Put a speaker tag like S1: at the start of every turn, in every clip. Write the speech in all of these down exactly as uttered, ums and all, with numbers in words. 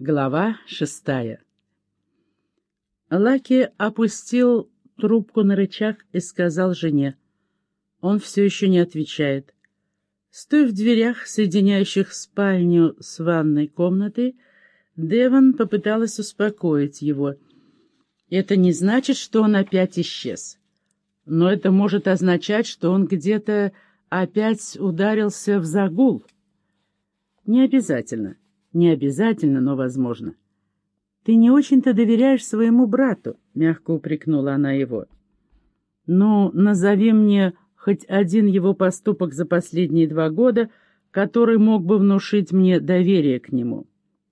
S1: Глава шестая. Лаки опустил трубку на рычаг и сказал жене. Он все еще не отвечает. Стоя в дверях, соединяющих спальню с ванной комнатой, Девон попыталась успокоить его. Это не значит, что он опять исчез. Но это может означать, что он где-то опять ударился в загул. Не обязательно. Не обязательно, но возможно. «Ты не очень-то доверяешь своему брату», — мягко упрекнула она его. «Ну, назови мне хоть один его поступок за последние два года, который мог бы внушить мне доверие к нему».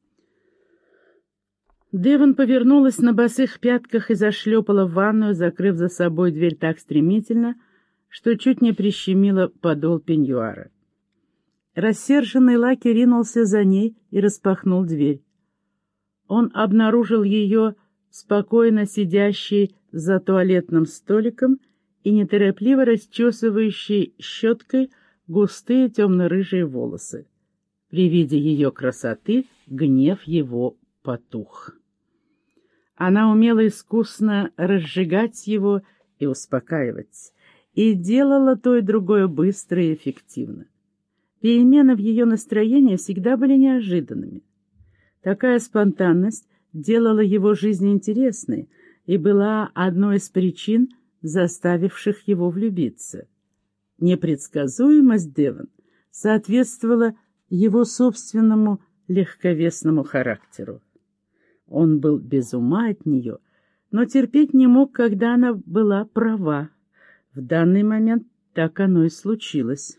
S1: Девон повернулась на босых пятках и зашлепала в ванную, закрыв за собой дверь так стремительно, что чуть не прищемила подол пеньюара. Рассерженный Лаки ринулся за ней и распахнул дверь. Он обнаружил ее спокойно сидящей за туалетным столиком и неторопливо расчесывающей щеткой густые темно-рыжие волосы. При виде ее красоты гнев его потух. Она умела искусно разжигать его и успокаивать, и делала то и другое быстро и эффективно. Перемены в ее настроении всегда были неожиданными. Такая спонтанность делала его жизнь интересной и была одной из причин, заставивших его влюбиться. Непредсказуемость Девон соответствовала его собственному легковесному характеру. Он был без ума от нее, но терпеть не мог, когда она была права. В данный момент так оно и случилось.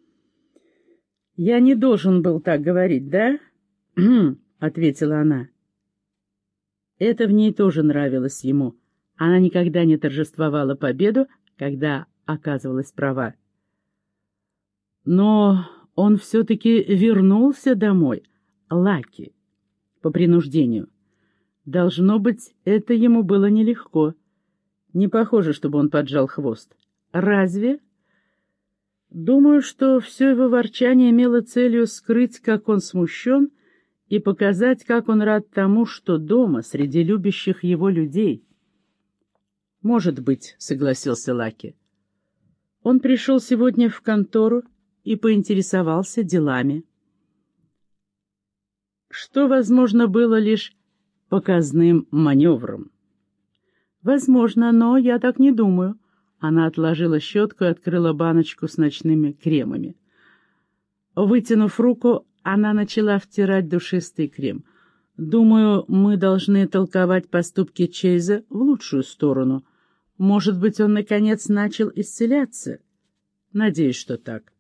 S1: «Я не должен был так говорить, да?» — ответила она. Это в ней тоже нравилось ему. Она никогда не торжествовала победу, когда оказывалась права. Но он все-таки вернулся домой, Лаки, по принуждению. Должно быть, это ему было нелегко. Не похоже, чтобы он поджал хвост. Разве? Думаю, что все его ворчание имело целью скрыть, как он смущен, и показать, как он рад тому, что дома, среди любящих его людей. «Может быть», — согласился Лаки. Он пришел сегодня в контору и поинтересовался делами. Что, возможно, было лишь показным маневром. «Возможно, но я так не думаю». Она отложила щетку и открыла баночку с ночными кремами. Вытянув руку, она начала втирать душистый крем. «Думаю, мы должны толковать поступки Чейза в лучшую сторону. Может быть, он, наконец, начал исцеляться? Надеюсь, что так».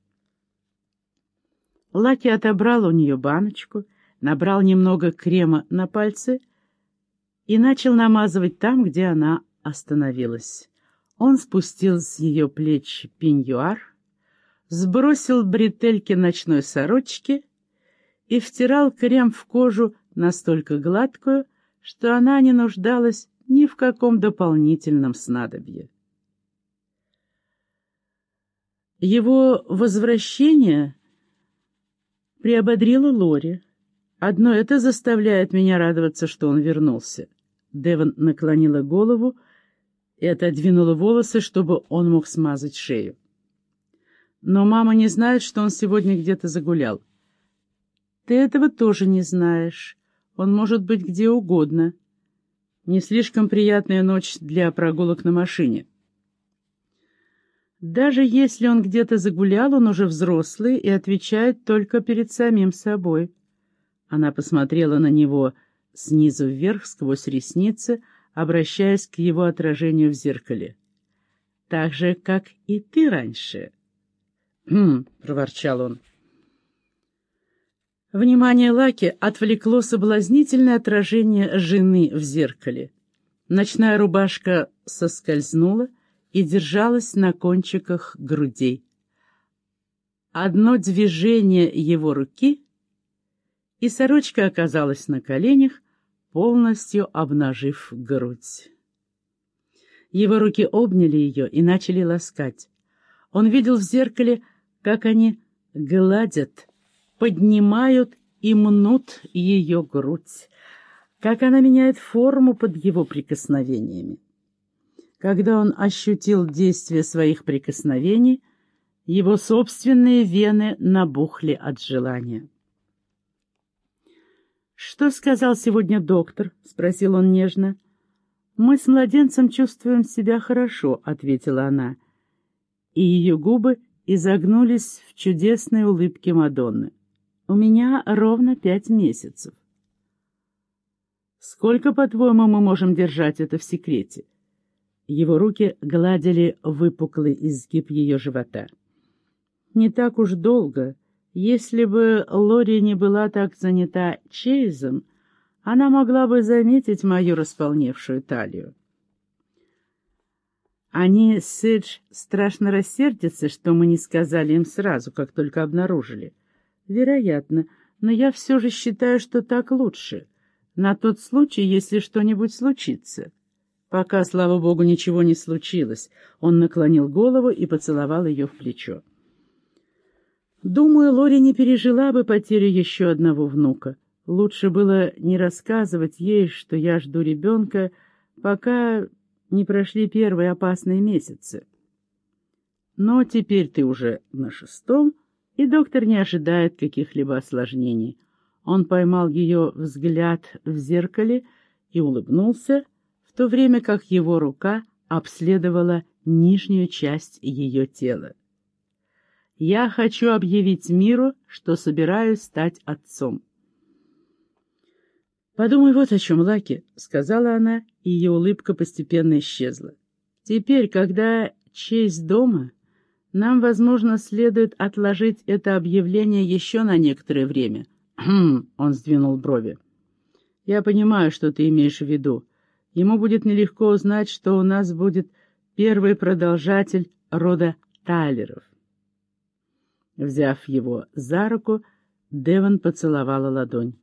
S1: Лаки отобрал у нее баночку, набрал немного крема на пальцы и начал намазывать там, где она остановилась. Он спустил с ее плеч пеньюар, сбросил бретельки ночной сорочки и втирал крем в кожу настолько гладкую, что она не нуждалась ни в каком дополнительном снадобье. Его возвращение приободрило Лори. Одно это заставляет меня радоваться, что он вернулся. Девон наклонила голову и отодвинула волосы, чтобы он мог смазать шею. Но мама не знает, что он сегодня где-то загулял. Ты этого тоже не знаешь. Он может быть где угодно. Не слишком приятная ночь для прогулок на машине. Даже если он где-то загулял, он уже взрослый и отвечает только перед самим собой. Она посмотрела на него снизу вверх сквозь ресницы, обращаясь к его отражению в зеркале. «Так же, как и ты раньше». «Хм», — проворчал он. Внимание Лаки отвлекло соблазнительное отражение жены в зеркале. Ночная рубашка соскользнула и держалась на кончиках грудей. Одно движение его руки, и сорочка оказалась на коленях, полностью обнажив грудь. Его руки обняли ее и начали ласкать. Он видел в зеркале, как они гладят, поднимают и мнут ее грудь, как она меняет форму под его прикосновениями. Когда он ощутил действие своих прикосновений, его собственные вены набухли от желания. «Что сказал сегодня доктор?» — спросил он нежно. «Мы с младенцем чувствуем себя хорошо», — ответила она, и ее губы изогнулись в чудесной улыбке Мадонны. «У меня ровно пять месяцев». «Сколько, по-твоему, мы можем держать это в секрете?» Его руки гладили выпуклый изгиб ее живота. «Не так уж долго. Если бы Лори не была так занята Чейзом, она могла бы заметить мою располневшую талию». «Они с Эдж страшно рассердятся, что мы не сказали им сразу, как только обнаружили». «Вероятно, но я все же считаю, что так лучше, на тот случай, если что-нибудь случится». «Пока, слава богу, ничего не случилось». Он наклонил голову и поцеловал ее в плечо. «Думаю, Лори не пережила бы потерю еще одного внука. Лучше было не рассказывать ей, что я жду ребенка, пока не прошли первые опасные месяцы. Но теперь ты уже на шестом, и доктор не ожидает каких-либо осложнений». Он поймал ее взгляд в зеркале и улыбнулся, в то время как его рука обследовала нижнюю часть ее тела. «Я хочу объявить миру, что собираюсь стать отцом». «Подумай вот о чем, Лаки», — сказала она, и ее улыбка постепенно исчезла. «Теперь, когда Чейз дома, нам, возможно, следует отложить это объявление еще на некоторое время». «Хм», — он сдвинул брови. «Я понимаю, что ты имеешь в виду. Ему будет нелегко узнать, что у нас будет первый продолжатель рода Тайлеров». Взяв его за руку, Девон поцеловала ладонь.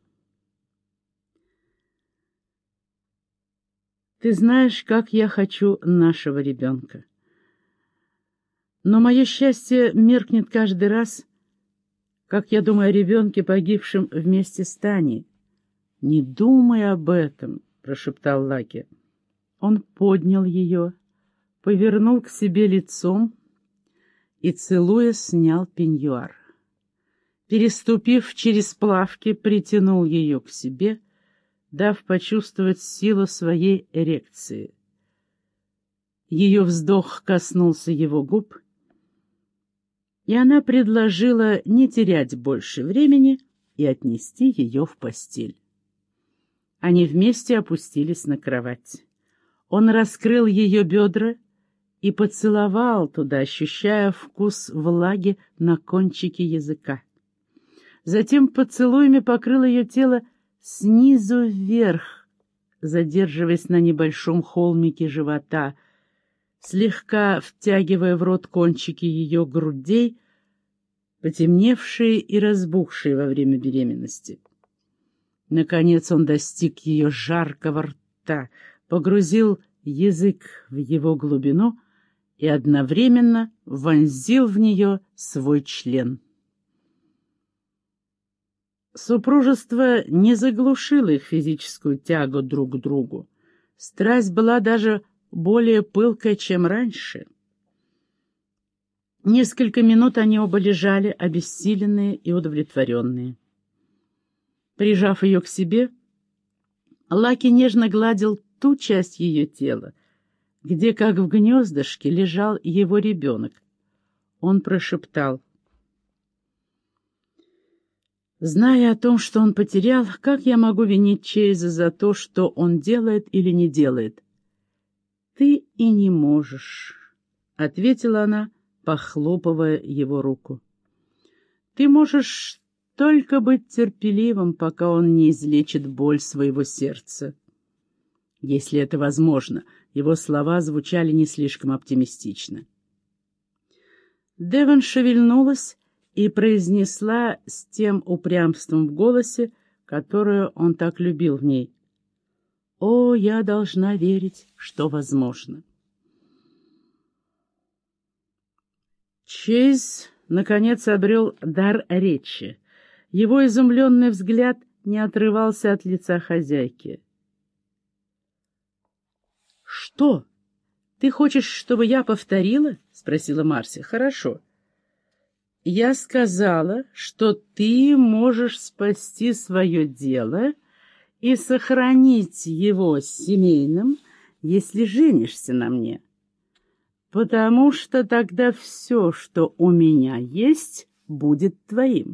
S1: «Ты знаешь, как я хочу нашего ребенка. Но мое счастье меркнет каждый раз, как я думаю о ребенке, погибшем вместе с Таней». «Не думай об этом», — прошептал Лаки. Он поднял ее, повернул к себе лицом и, целуя, снял пеньюар. Переступив через плавки, притянул ее к себе, дав почувствовать силу своей эрекции. Ее вздох коснулся его губ, и она предложила не терять больше времени и отнести ее в постель. Они вместе опустились на кровать. Он раскрыл ее бедра и поцеловал туда, ощущая вкус влаги на кончике языка. Затем поцелуями покрыл ее тело снизу вверх, задерживаясь на небольшом холмике живота, слегка втягивая в рот кончики ее грудей, потемневшие и разбухшие во время беременности. Наконец он достиг ее жаркого рта, погрузил язык в его глубину и одновременно вонзил в нее свой член. Супружество не заглушило их физическую тягу друг к другу. Страсть была даже более пылкая, чем раньше. Несколько минут они оба лежали, обессиленные и удовлетворенные. Прижав ее к себе, Лаки нежно гладил ту часть ее тела, где, как в гнездышке, лежал его ребенок. Он прошептал: «Зная о том, что он потерял, как я могу винить Чейза за то, что он делает или не делает?» «Ты и не можешь», — ответила она, похлопывая его руку. «Ты можешь только быть терпеливым, пока он не излечит боль своего сердца». Если это возможно, его слова звучали не слишком оптимистично. Девон шевельнулась и произнесла с тем упрямством в голосе, которое он так любил в ней: «О, я должна верить, что возможно». Чейз, наконец, обрел дар речи. Его изумленный взгляд не отрывался от лица хозяйки. «Что? Ты хочешь, чтобы я повторила?» — спросила Марси. «Хорошо. Я сказала, что ты можешь спасти свое дело и сохранить его семейным, если женишься на мне, потому что тогда все, что у меня есть, будет твоим».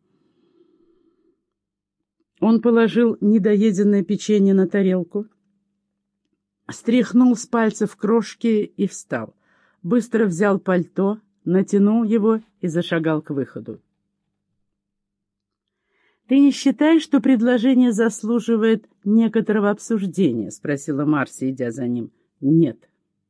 S1: Он положил недоеденное печенье на тарелку, стряхнул с пальцев крошки и встал. Быстро взял пальто, натянул его и зашагал к выходу. «Ты не считаешь, что предложение заслуживает некоторого обсуждения?» — спросила Марси, идя за ним. «Нет».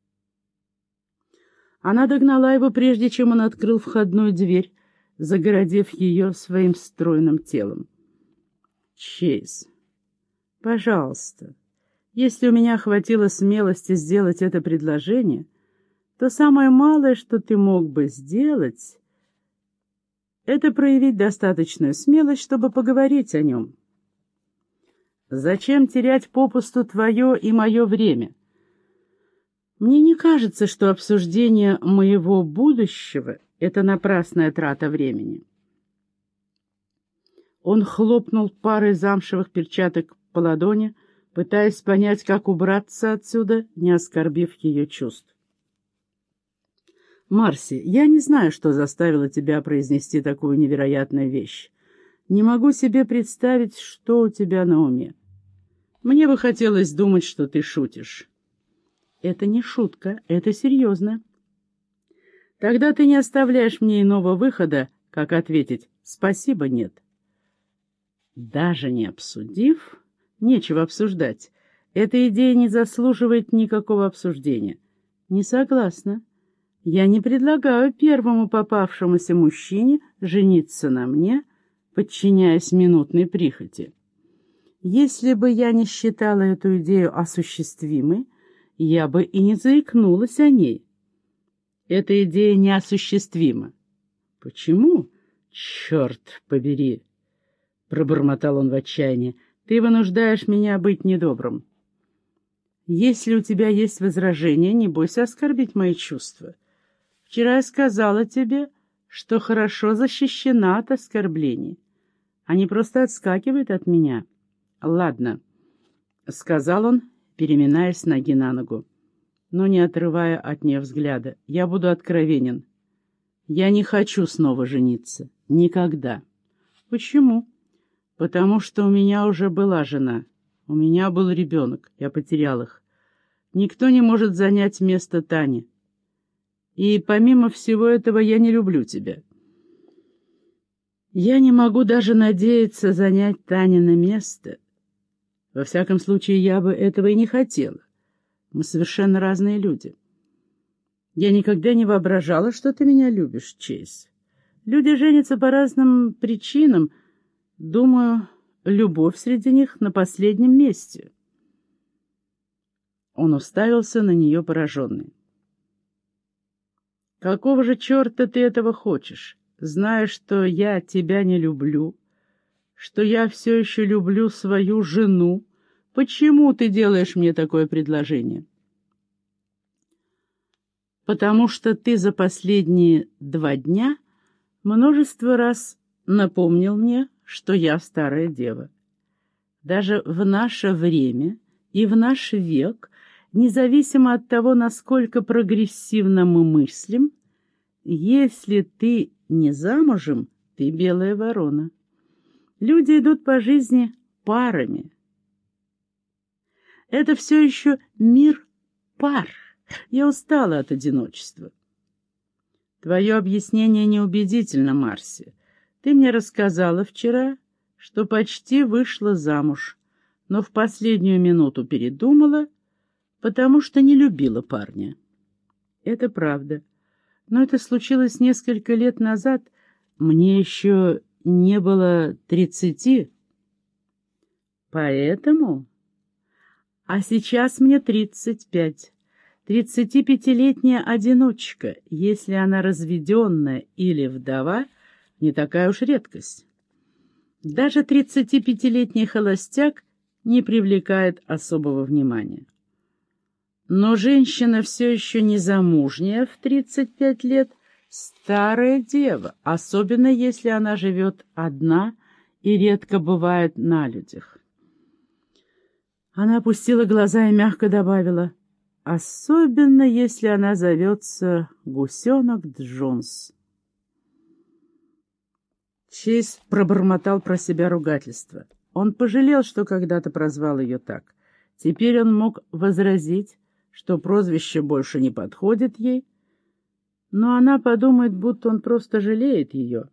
S1: Она догнала его, прежде чем он открыл входную дверь, загородив ее своим стройным телом. «Чейз, пожалуйста, если у меня хватило смелости сделать это предложение, то самое малое, что ты мог бы сделать, это проявить достаточную смелость, чтобы поговорить о нем. Зачем терять попусту твое и мое время? Мне не кажется, что обсуждение моего будущего — это напрасная трата времени». Он хлопнул парой замшевых перчаток по ладони, пытаясь понять, как убраться отсюда, не оскорбив ее чувств. «Марси, я не знаю, что заставило тебя произнести такую невероятную вещь. Не могу себе представить, что у тебя на уме. Мне бы хотелось думать, что ты шутишь». «Это не шутка, это серьезно». «Тогда ты не оставляешь мне иного выхода, как ответить «спасибо, нет». Даже не обсудив, нечего обсуждать. Эта идея не заслуживает никакого обсуждения. Не согласна. Я не предлагаю первому попавшемуся мужчине жениться на мне, подчиняясь минутной прихоти. Если бы я не считала эту идею осуществимой, я бы и не заикнулась о ней. Эта идея неосуществима. Почему? Черт побери! — пробормотал он в отчаянии. «Ты вынуждаешь меня быть недобрым. Если у тебя есть возражения, не бойся оскорбить мои чувства. Вчера я сказала тебе, что хорошо защищена от оскорблений. Они просто отскакивают от меня». «Ладно», — сказал он, переминаясь с ноги на ногу, но не отрывая от нее взгляда. «Я буду откровенен. Я не хочу снова жениться. Никогда». «Почему?» «Потому что у меня уже была жена. У меня был ребенок. Я потерял их. Никто не может занять место Тани. И помимо всего этого я не люблю тебя. Я не могу даже надеяться занять Танино место. Во всяком случае, я бы этого и не хотела. Мы совершенно разные люди. Я никогда не воображала, что ты меня любишь, Чейз. Люди женятся по разным причинам. Думаю, любовь среди них на последнем месте». Он уставился на нее пораженный. «Какого же черта ты этого хочешь, зная, что я тебя не люблю, что я все еще люблю свою жену? Почему ты делаешь мне такое предложение?» «Потому что ты за последние два дня множество раз напомнил мне, что я старая дева. Даже в наше время и в наш век, независимо от того, насколько прогрессивно мы мыслим, если ты не замужем, ты белая ворона. Люди идут по жизни парами. Это все еще мир пар. Я устала от одиночества». «Твое объяснение неубедительно, Марси. Ты мне рассказала вчера, что почти вышла замуж, но в последнюю минуту передумала, потому что не любила парня». «Это правда. Но это случилось несколько лет назад. Мне еще не было тридцати». «Поэтому? А сейчас мне тридцать пять. Тридцатипятилетняя одиночка, если она разведенная или вдова, не такая уж редкость. Даже тридцатипятилетний холостяк не привлекает особого внимания. Но женщина все еще незамужняя в тридцать пять лет – старая дева, особенно если она живет одна и редко бывает на людях. Она опустила глаза и мягко добавила: особенно если она зовется Гусенок Джонс. Чейз пробормотал про себя ругательство. Он пожалел, что когда-то прозвал ее так. Теперь он мог возразить, что прозвище больше не подходит ей, но она подумает, будто он просто жалеет ее.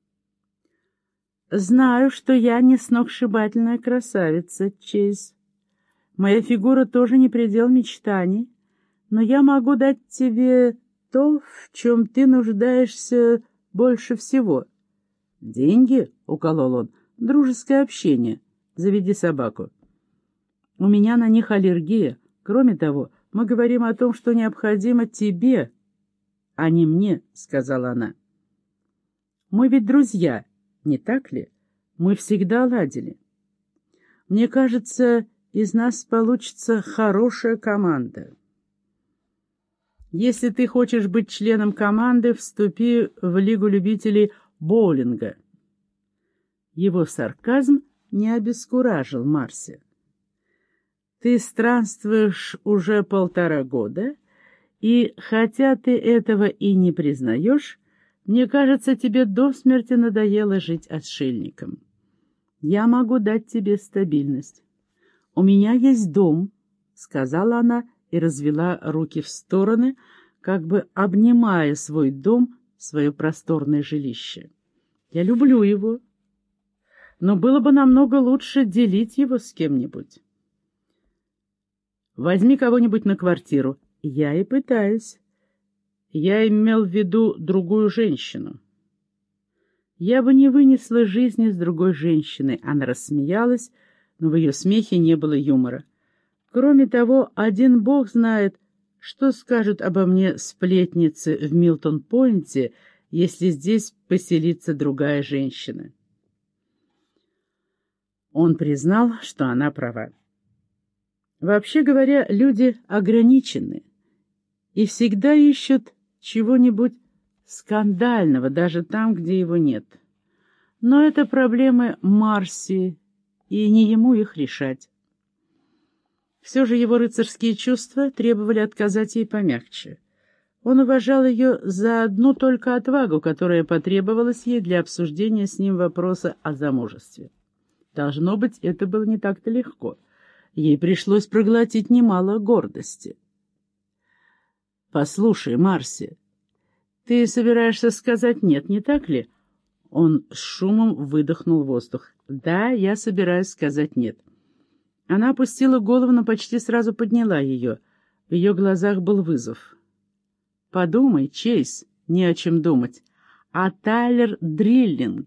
S1: «Знаю, что я не сногсшибательная красавица, Чейз. Моя фигура тоже не предел мечтаний, но я могу дать тебе то, в чем ты нуждаешься больше всего». «Деньги?» — уколол он. «Дружеское общение. Заведи собаку». «У меня на них аллергия. Кроме того, мы говорим о том, что необходимо тебе, а не мне», — сказала она. «Мы ведь друзья, не так ли? Мы всегда ладили. Мне кажется, из нас получится хорошая команда. Если ты хочешь быть членом команды, вступи в Лигу любителей боулинга». Его сарказм не обескуражил Марси. «Ты странствуешь уже полтора года, и, хотя ты этого и не признаешь, мне кажется, тебе до смерти надоело жить отшельником. Я могу дать тебе стабильность. У меня есть дом», — сказала она и развела руки в стороны, как бы обнимая свой дом, свое просторное жилище. «Я люблю его, но было бы намного лучше делить его с кем-нибудь. Возьми кого-нибудь на квартиру». «Я и пытаюсь. Я имел в виду другую женщину». «Я бы не вынесла жизни с другой женщиной», — она рассмеялась, но в ее смехе не было юмора. «Кроме того, один бог знает, что скажут обо мне сплетницы в Милтон-Пойнте, если здесь поселится другая женщина». Он признал, что она права. Вообще говоря, люди ограничены и всегда ищут чего-нибудь скандального, даже там, где его нет. Но это проблемы Марси, и не ему их решать. Все же его рыцарские чувства требовали отказать ей помягче. Он уважал ее за одну только отвагу, которая потребовалась ей для обсуждения с ним вопроса о замужестве. Должно быть, это было не так-то легко. Ей пришлось проглотить немало гордости. «Послушай, Марси, ты собираешься сказать «нет», не так ли?» Он с шумом выдохнул воздух. «Да, я собираюсь сказать «нет». Она опустила голову, но почти сразу подняла ее. В ее глазах был вызов. «Подумай, Чейз, не о чем думать. А Тайлер Дриллинг...»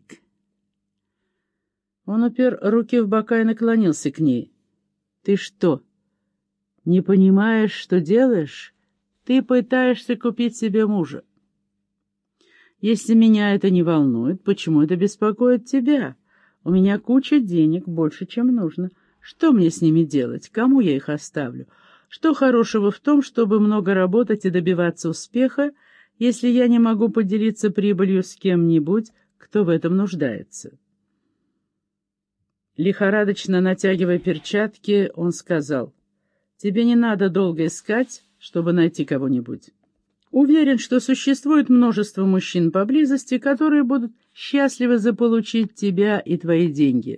S1: Он упер руки в бока и наклонился к ней. «Ты что, не понимаешь, что делаешь? Ты пытаешься купить себе мужа. Если меня это не волнует, почему это беспокоит тебя? У меня куча денег, больше, чем нужно. Что мне с ними делать? Кому я их оставлю? Что хорошего в том, чтобы много работать и добиваться успеха, если я не могу поделиться прибылью с кем-нибудь, кто в этом нуждается?» Лихорадочно натягивая перчатки, он сказал: «Тебе не надо долго искать, чтобы найти кого-нибудь. Уверен, что существует множество мужчин поблизости, которые будут счастливы заполучить тебя и твои деньги».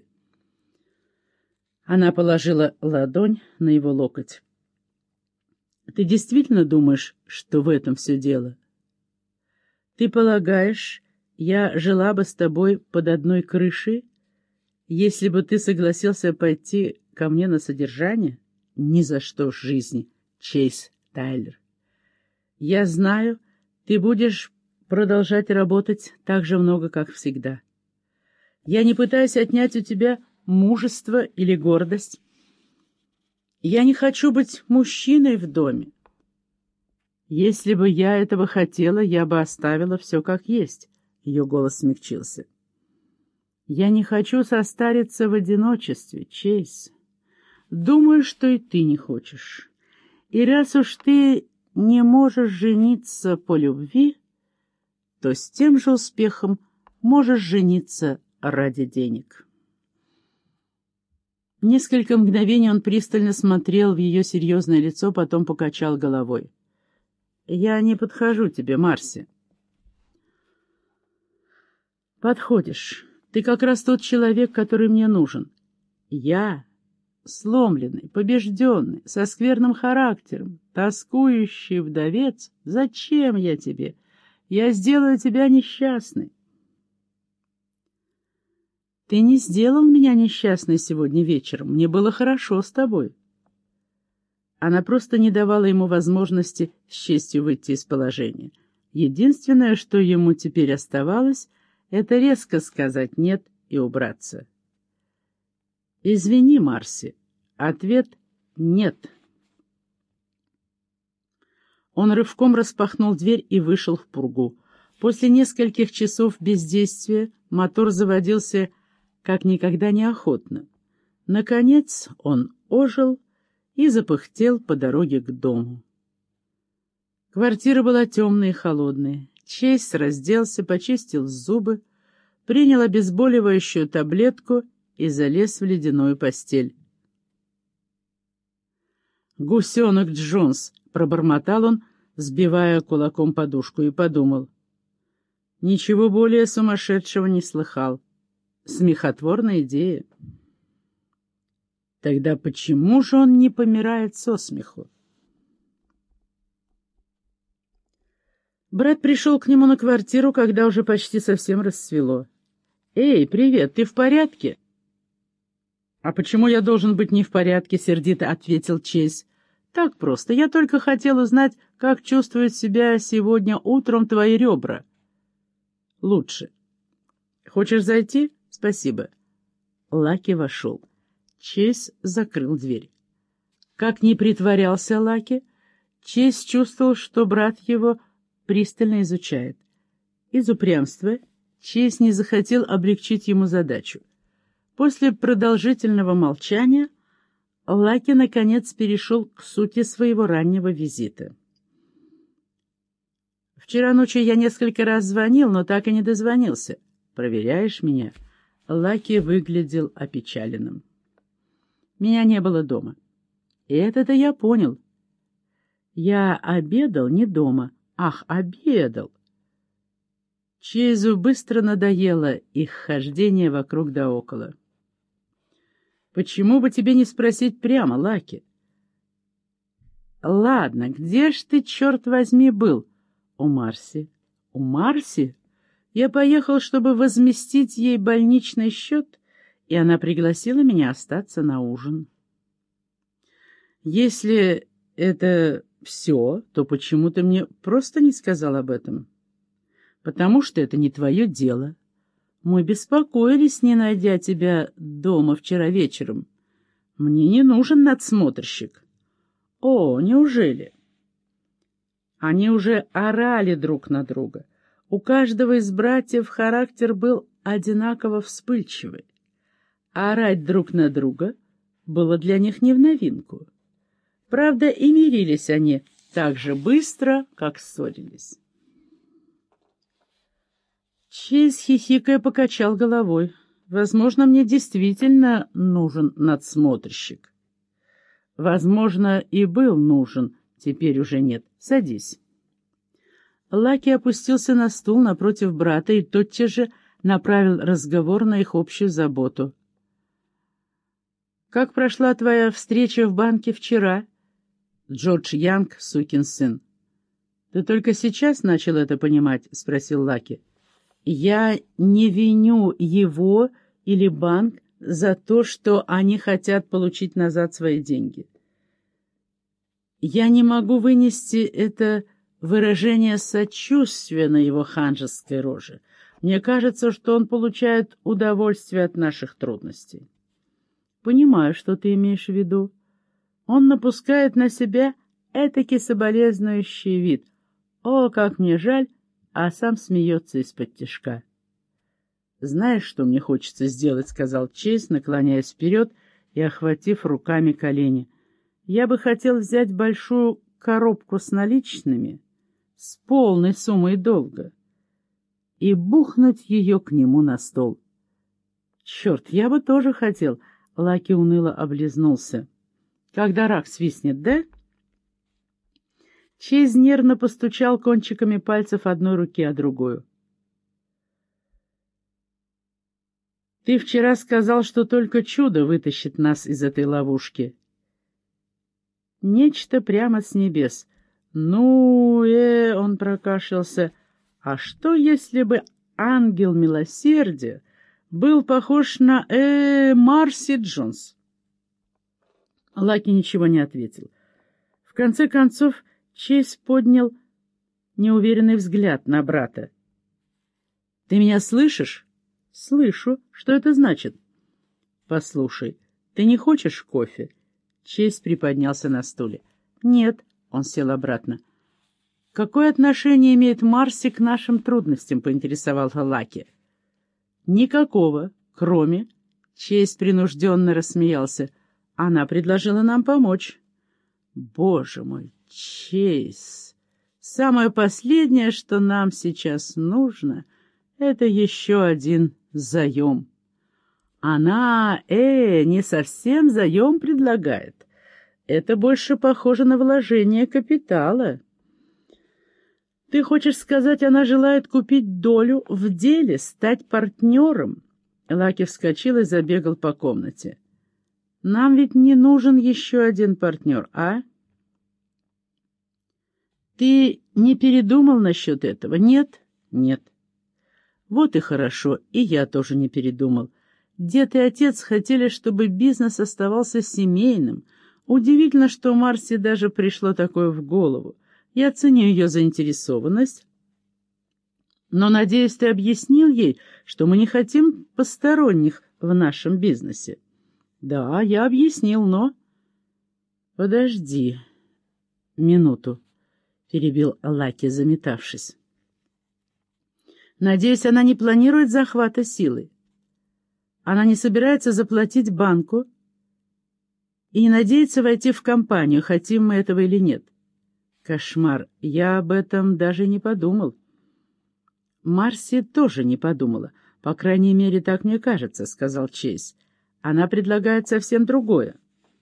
S1: Она положила ладонь на его локоть. «Ты действительно думаешь, что в этом все дело? Ты полагаешь, я жила бы с тобой под одной крышей, если бы ты согласился пойти ко мне на содержание? Ни за что в жизни, Чейз Тайлер. Я знаю, ты будешь продолжать работать так же много, как всегда. Я не пытаюсь отнять у тебя мужество или гордость. Я не хочу быть мужчиной в доме. Если бы я этого хотела, я бы оставила все как есть». Ее голос смягчился. Я не хочу состариться в одиночестве, Чейз. Думаю, что и ты не хочешь. И раз уж ты не можешь жениться по любви, то с тем же успехом можешь жениться ради денег. Несколько мгновений он пристально смотрел в ее серьезное лицо, потом покачал головой. «Я не подхожу тебе, Марси». «Подходишь. Ты как раз тот человек, который мне нужен. Я, сломленный, побежденный, со скверным характером, тоскующий вдовец, зачем я тебе? Я сделаю тебя несчастной». «Ты не сделал меня несчастной сегодня вечером. Мне было хорошо с тобой». Она просто не давала ему возможности с честью выйти из положения. Единственное, что ему теперь оставалось, это резко сказать «нет» и убраться. «Извини, Марси». Ответ «нет». Он рывком распахнул дверь и вышел в пургу. После нескольких часов бездействия мотор заводился как никогда неохотно. Наконец он ожил и запыхтел по дороге к дому. Квартира была темная и холодная. Чейз разделся, почистил зубы, принял обезболивающую таблетку и залез в ледяную постель. «Гусенок Джонс», — пробормотал он, сбивая кулаком подушку, и подумал. Ничего более сумасшедшего не слыхал. Смехотворная идея. Тогда почему же он не помирает со смеху? Брат пришел к нему на квартиру, когда уже почти совсем рассвело. «Эй, привет, ты в порядке?» «А почему я должен быть не в порядке?» — сердито ответил Чейз. «Так просто. Я только хотел узнать, как чувствуют себя сегодня утром твои ребра». «Лучше. Хочешь зайти?» «Спасибо». Лаки вошел. Чейз закрыл дверь. Как ни притворялся Лаки, Чейз чувствовал, что брат его пристально изучает. Из упрямства Чейз не захотел облегчить ему задачу. После продолжительного молчания Лаки наконец перешел к сути своего раннего визита. «Вчера ночью я несколько раз звонил, но так и не дозвонился. Проверяешь меня?» Лаки выглядел опечаленным. «Меня не было дома». И это-то я понял. Я обедал не дома. Ах, обедал. Чейзу быстро надоело их хождение вокруг да около. «Почему бы тебе не спросить прямо, Лаки?» «Ладно, где ж ты, черт возьми, был?» «У Марси». «У Марси?» Я поехал, чтобы возместить ей больничный счет, и она пригласила меня остаться на ужин. Если это все, то почему ты мне просто не сказал об этом? Потому что это не твое дело. Мы беспокоились, не найдя тебя дома вчера вечером. Мне не нужен надсмотрщик. О, неужели? Они уже орали друг на друга. У каждого из братьев характер был одинаково вспыльчивый. А орать друг на друга было для них не в новинку. Правда, и мирились они так же быстро, как ссорились. Чейз, хихикая, покачал головой. «Возможно, мне действительно нужен надсмотрщик». «Возможно, и был нужен, теперь уже нет. Садись». Лаки опустился на стул напротив брата и тотчас же направил разговор на их общую заботу. «Как прошла твоя встреча в банке вчера?» «Джордж Янг, сукин сын». «Ты только сейчас начал это понимать?» — спросил Лаки. «Я не виню его или банк за то, что они хотят получить назад свои деньги. Я не могу вынести это выражение сочувствия на его ханжеской роже. Мне кажется, что он получает удовольствие от наших трудностей». «Понимаю, что ты имеешь в виду. Он напускает на себя этакий соболезнующий вид. О, как мне жаль!» а сам смеется из-под тишка. «Знаешь, что мне хочется сделать?» — сказал Чейз, наклоняясь вперед и охватив руками колени. «Я бы хотел взять большую коробку с наличными, с полной суммой долга, и бухнуть ее к нему на стол». «Черт, я бы тоже хотел!» — Лаки уныло облизнулся. «Когда рак свистнет, да?» Чейз нервно постучал кончиками пальцев одной руки о другую. «Ты вчера сказал, что только чудо вытащит нас из этой ловушки». «Нечто прямо с небес». «Ну, э...» — он прокашлялся. «А что, если бы ангел милосердия был похож на, э... Марси Джонс?» Лаки ничего не ответил. В конце концов, Чейз поднял неуверенный взгляд на брата. «Ты меня слышишь?» «Слышу. Что это значит?» «Послушай, ты не хочешь кофе?» Чейз приподнялся на стуле. «Нет», — он сел обратно. «Какое отношение имеет Марси к нашим трудностям?» — поинтересовался Лаки. «Никакого, кроме...» Чейз принужденно рассмеялся. «Она предложила нам помочь». «Боже мой, Чейз, самое последнее, что нам сейчас нужно, это еще один заем». «Она, э, не совсем заем предлагает. Это больше похоже на вложение капитала». «Ты хочешь сказать, она желает купить долю в деле, стать партнером?» Лаки вскочил и забегал по комнате. «Нам ведь не нужен еще один партнер, а?» «Ты не передумал насчет этого?» «Нет?» «Нет». «Вот и хорошо, и я тоже не передумал. Дед и отец хотели, чтобы бизнес оставался семейным. Удивительно, что Марси даже пришло такое в голову. Я ценю ее заинтересованность, но, надеюсь, ты объяснил ей, что мы не хотим посторонних в нашем бизнесе». «Да, я объяснил, но...» «Подожди минуту», — перебил Лаки, заметавшись. «Надеюсь, она не планирует захвата силы. Она не собирается заплатить банку и не надеется войти в компанию, хотим мы этого или нет». «Кошмар, я об этом даже не подумал». «Марси тоже не подумала. По крайней мере, так мне кажется», — сказал Чейз. «Она предлагает совсем другое».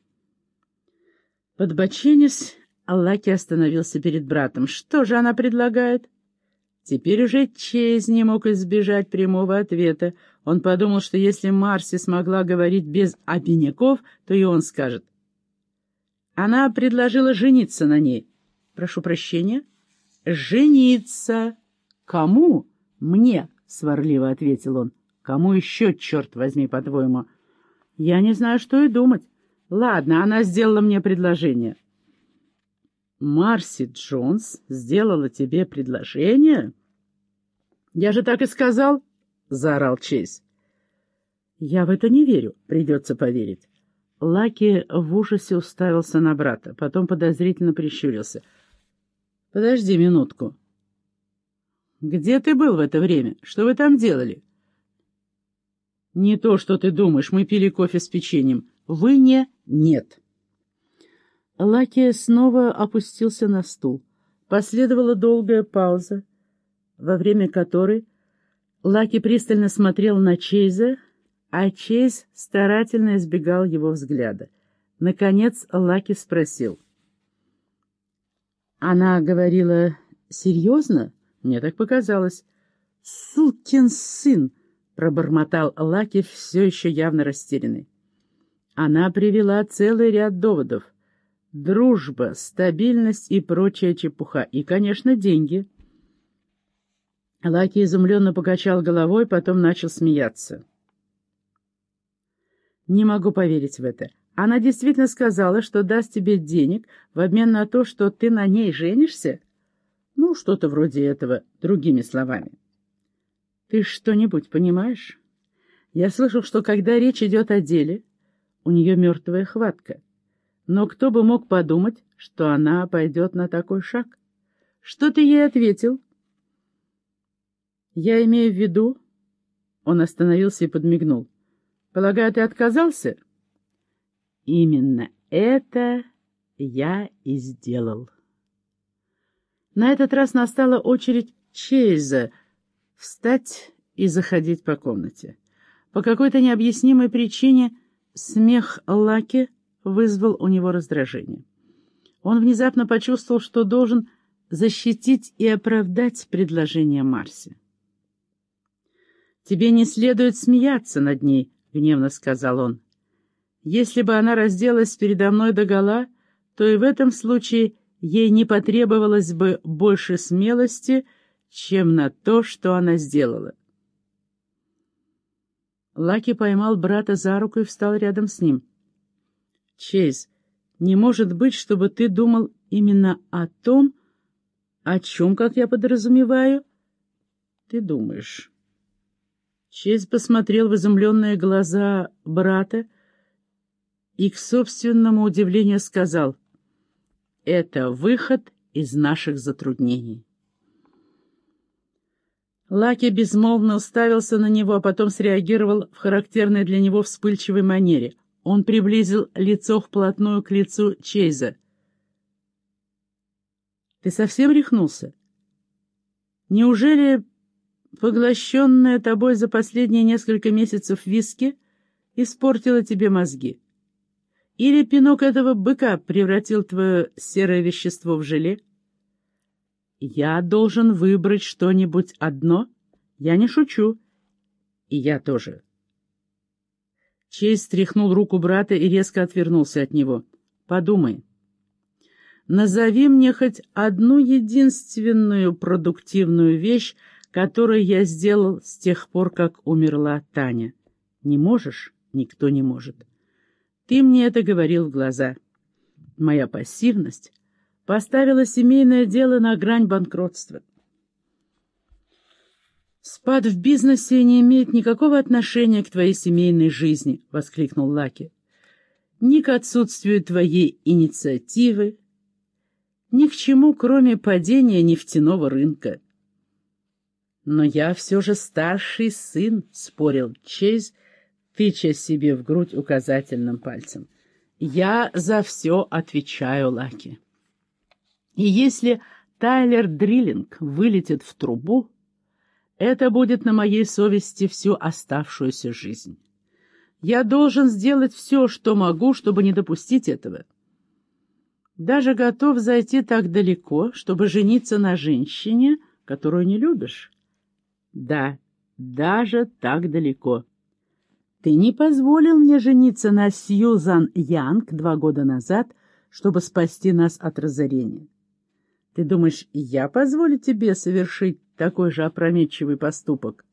S1: Подбоченясь, Лаки остановился перед братом. «Что же она предлагает?» Теперь уже Чейз не мог избежать прямого ответа. Он подумал, что если Марси смогла говорить без обиняков, то и он скажет. «Она предложила жениться на ней». «Прошу прощения?» «Жениться». «Кому?» «Мне», — сварливо ответил он. «Кому еще, черт возьми, по-твоему?» «Я не знаю, что и думать. Ладно, она сделала мне предложение». «Марси Джонс сделала тебе предложение?» «Я же так и сказал», — заорал Чейз. «Я в это не верю, придется поверить». Лаки в ужасе уставился на брата, потом подозрительно прищурился. «Подожди минутку. Где ты был в это время? Что вы там делали?» «Не то, что ты думаешь. Мы пили кофе с печеньем. Вы не...» «Нет». Лаки снова опустился на стул. Последовала долгая пауза, во время которой Лаки пристально смотрел на Чейза, а Чейз старательно избегал его взгляда. Наконец Лаки спросил. «Она говорила серьезно?» «Мне так показалось». «Сукин сын!» — пробормотал Лаки, все еще явно растерянный. Она привела целый ряд доводов. Дружба, стабильность и прочая чепуха. И, конечно, деньги. Лаки изумленно покачал головой, потом начал смеяться. «Не могу поверить в это. Она действительно сказала, что даст тебе денег в обмен на то, что ты на ней женишься?» «Ну, что-то вроде этого, другими словами». «Ты что-нибудь понимаешь? Я слышал, что когда речь идет о деле, у нее мертвая хватка. Но кто бы мог подумать, что она пойдет на такой шаг? Что ты ей ответил?» «Я имею в виду, Он остановился и подмигнул. «Полагаю, ты отказался?» «Именно это я и сделал». На этот раз настала очередь Чейза встать и заходить по комнате. По какой-то необъяснимой причине смех Лаки вызвал у него раздражение. Он внезапно почувствовал, что должен защитить и оправдать предложение Марси. «Тебе не следует смеяться над ней», — гневно сказал он. «Если бы она разделась передо мной догола, то и в этом случае ей не потребовалось бы больше смелости, чем на то, что она сделала». Лаки поймал брата за руку и встал рядом с ним. «Чейз, не может быть, чтобы ты думал именно о том, о чем, как я подразумеваю, ты думаешь». Чейз посмотрел в изумленные глаза брата и, к собственному удивлению, сказал: «Это выход из наших затруднений». Лаки безмолвно уставился на него, а потом среагировал в характерной для него вспыльчивой манере. Он приблизил лицо вплотную к лицу Чейза. «Ты совсем рехнулся? Неужели поглощенная тобой за последние несколько месяцев виски испортила тебе мозги? Или пинок этого быка превратил твое серое вещество в желе? Я должен выбрать что-нибудь одно? Я не шучу. И я тоже». Чейз стряхнул руку брата и резко отвернулся от него. «Подумай. Назови мне хоть одну единственную продуктивную вещь, которую я сделал с тех пор, как умерла Таня. Не можешь? Никто не может. Ты мне это говорил в глаза. Моя пассивность поставила семейное дело на грань банкротства. «Спад в бизнесе не имеет никакого отношения к твоей семейной жизни», — воскликнул Лаки. «Ни к отсутствию твоей инициативы, ни к чему, кроме падения нефтяного рынка». «Но я все же старший сын», — спорил Чейз, тыча себе в грудь указательным пальцем. «Я за все отвечаю, Лаки. И если Тайлер Дриллинг вылетит в трубу, это будет на моей совести всю оставшуюся жизнь. Я должен сделать все, что могу, чтобы не допустить этого. Даже готов зайти так далеко, чтобы жениться на женщине, которую не любишь. Да, даже так далеко. Ты не позволил мне жениться на Сьюзан Янг два года назад, чтобы спасти нас от разорения. Ты думаешь, я позволю тебе совершить такой же опрометчивый поступок?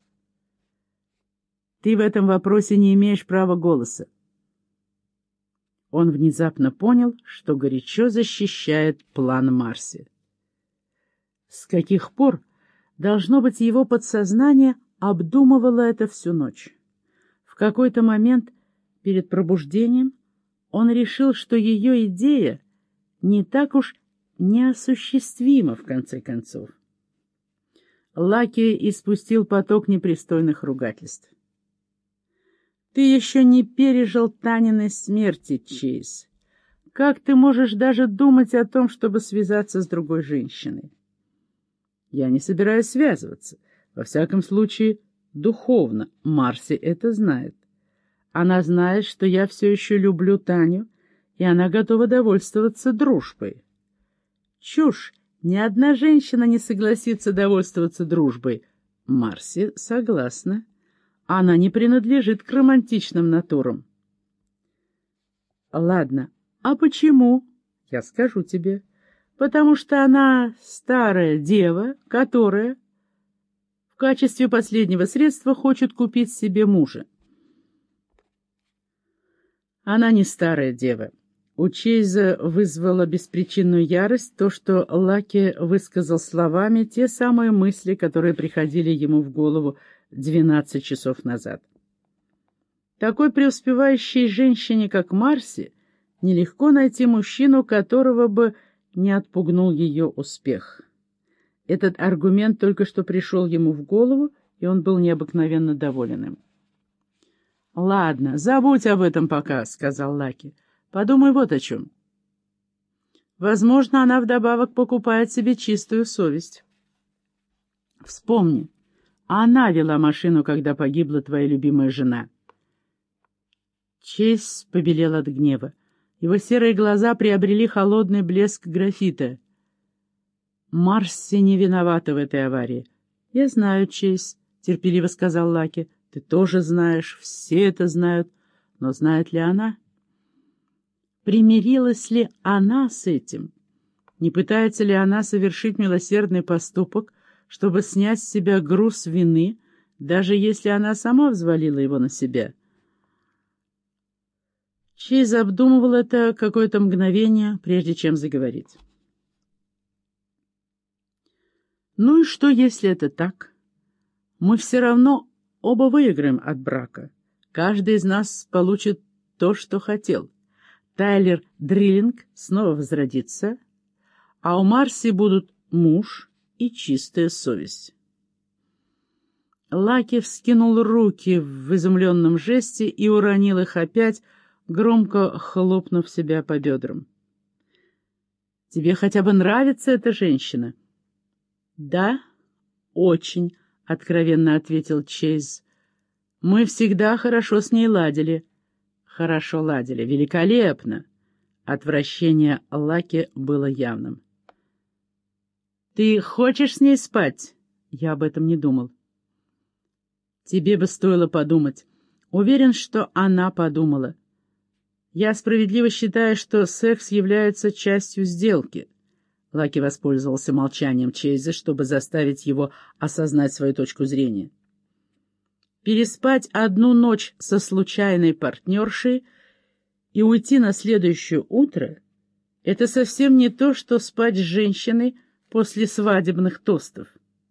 S1: Ты в этом вопросе не имеешь права голоса». Он внезапно понял, что горячо защищает план Марси. С каких пор, должно быть, его подсознание обдумывало это всю ночь? В какой-то момент перед пробуждением он решил, что ее идея не так уж неосуществима в конце концов. Лаки испустил поток непристойных ругательств. «Ты еще не пережил Таниной смерти, Чейз. Как ты можешь даже думать о том, чтобы связаться с другой женщиной?» «Я не собираюсь связываться. Во всяком случае, духовно. Марси это знает. Она знает, что я все еще люблю Таню, и она готова довольствоваться дружбой». «Чушь! Ни одна женщина не согласится довольствоваться дружбой». Марси согласна. Она не принадлежит к романтичным натурам. «Ладно, а почему?» «Я скажу тебе. Потому что она старая дева, которая в качестве последнего средства хочет купить себе мужа». Она не старая дева. У Чейза вызвало беспричинную ярость то, что Лаки высказал словами те самые мысли, которые приходили ему в голову двенадцать часов назад. Такой преуспевающей женщине, как Марси, нелегко найти мужчину, которого бы не отпугнул ее успех. Этот аргумент только что пришел ему в голову, и он был необыкновенно доволен им. «Ладно, забудь об этом пока», — сказал Лаки. «Подумай вот о чем. Возможно, она вдобавок покупает себе чистую совесть. Вспомни, она вела машину, когда погибла твоя любимая жена». Чейз побелел от гнева. Его серые глаза приобрели холодный блеск графита. «Марси не виновата в этой аварии». «Я знаю, Чейз», — терпеливо сказал Лаки. «Ты тоже знаешь, все это знают. Но знает ли она? Примирилась ли она с этим? Не пытается ли она совершить милосердный поступок, чтобы снять с себя груз вины, даже если она сама взвалила его на себя?» Чейз обдумывал это какое-то мгновение, прежде чем заговорить. «Ну и что, если это так? Мы все равно оба выиграем от брака. Каждый из нас получит то, что хотел. Тайлер Дриллинг снова возродится, а у Марси будут муж и чистая совесть». Лаки вскинул руки в изумленном жесте и уронил их опять, громко хлопнув себя по бедрам. «Тебе хотя бы нравится эта женщина?» «Да, очень», — откровенно ответил Чейз. «Мы всегда хорошо с ней ладили». «Хорошо ладили, великолепно!» Отвращение Лаки было явным. «Ты хочешь с ней спать?» «Я об этом не думал». «Тебе бы стоило подумать. Уверен, что она подумала. Я справедливо считаю, что секс является частью сделки». Лаки воспользовался молчанием Чейза, чтобы заставить его осознать свою точку зрения. Переспать одну ночь со случайной партнершей и уйти на следующее утро — это совсем не то, что спать с женщиной после свадебных тостов.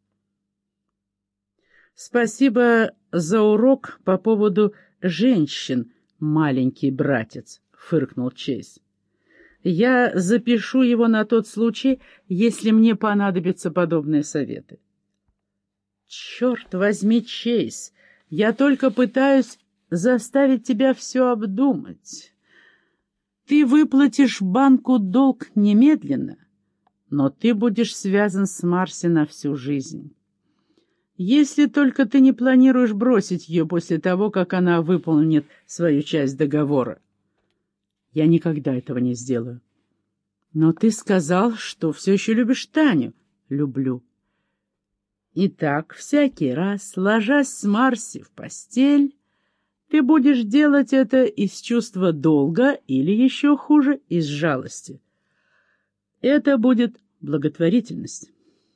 S1: «Спасибо за урок по поводу женщин, маленький братец», — фыркнул Чейз. «Я запишу его на тот случай, если мне понадобятся подобные советы». «Черт возьми, Чейз, я только пытаюсь заставить тебя все обдумать. Ты выплатишь банку долг немедленно, но ты будешь связан с Марси на всю жизнь. Если только ты не планируешь бросить ее после того, как она выполнит свою часть договора». «Я никогда этого не сделаю». «Но ты сказал, что все еще любишь Таню». «Люблю». «Итак, всякий раз, ложась с Марси в постель, ты будешь делать это из чувства долга или, еще хуже, из жалости. Это будет благотворительность.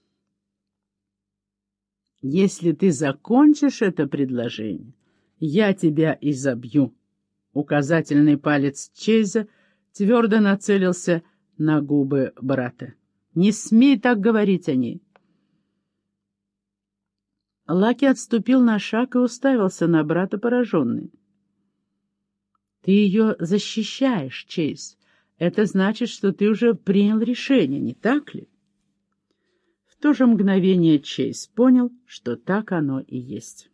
S1: Если ты закончишь это предложение, я тебя изобью». Указательный палец Чейза твердо нацелился на губы брата. «Не смей так говорить о ней». Лаки отступил на шаг и уставился на брата пораженный. «Ты ее защищаешь, Чейз. Это значит, что ты уже принял решение, не так ли?» В то же мгновение Чейз понял, что так оно и есть.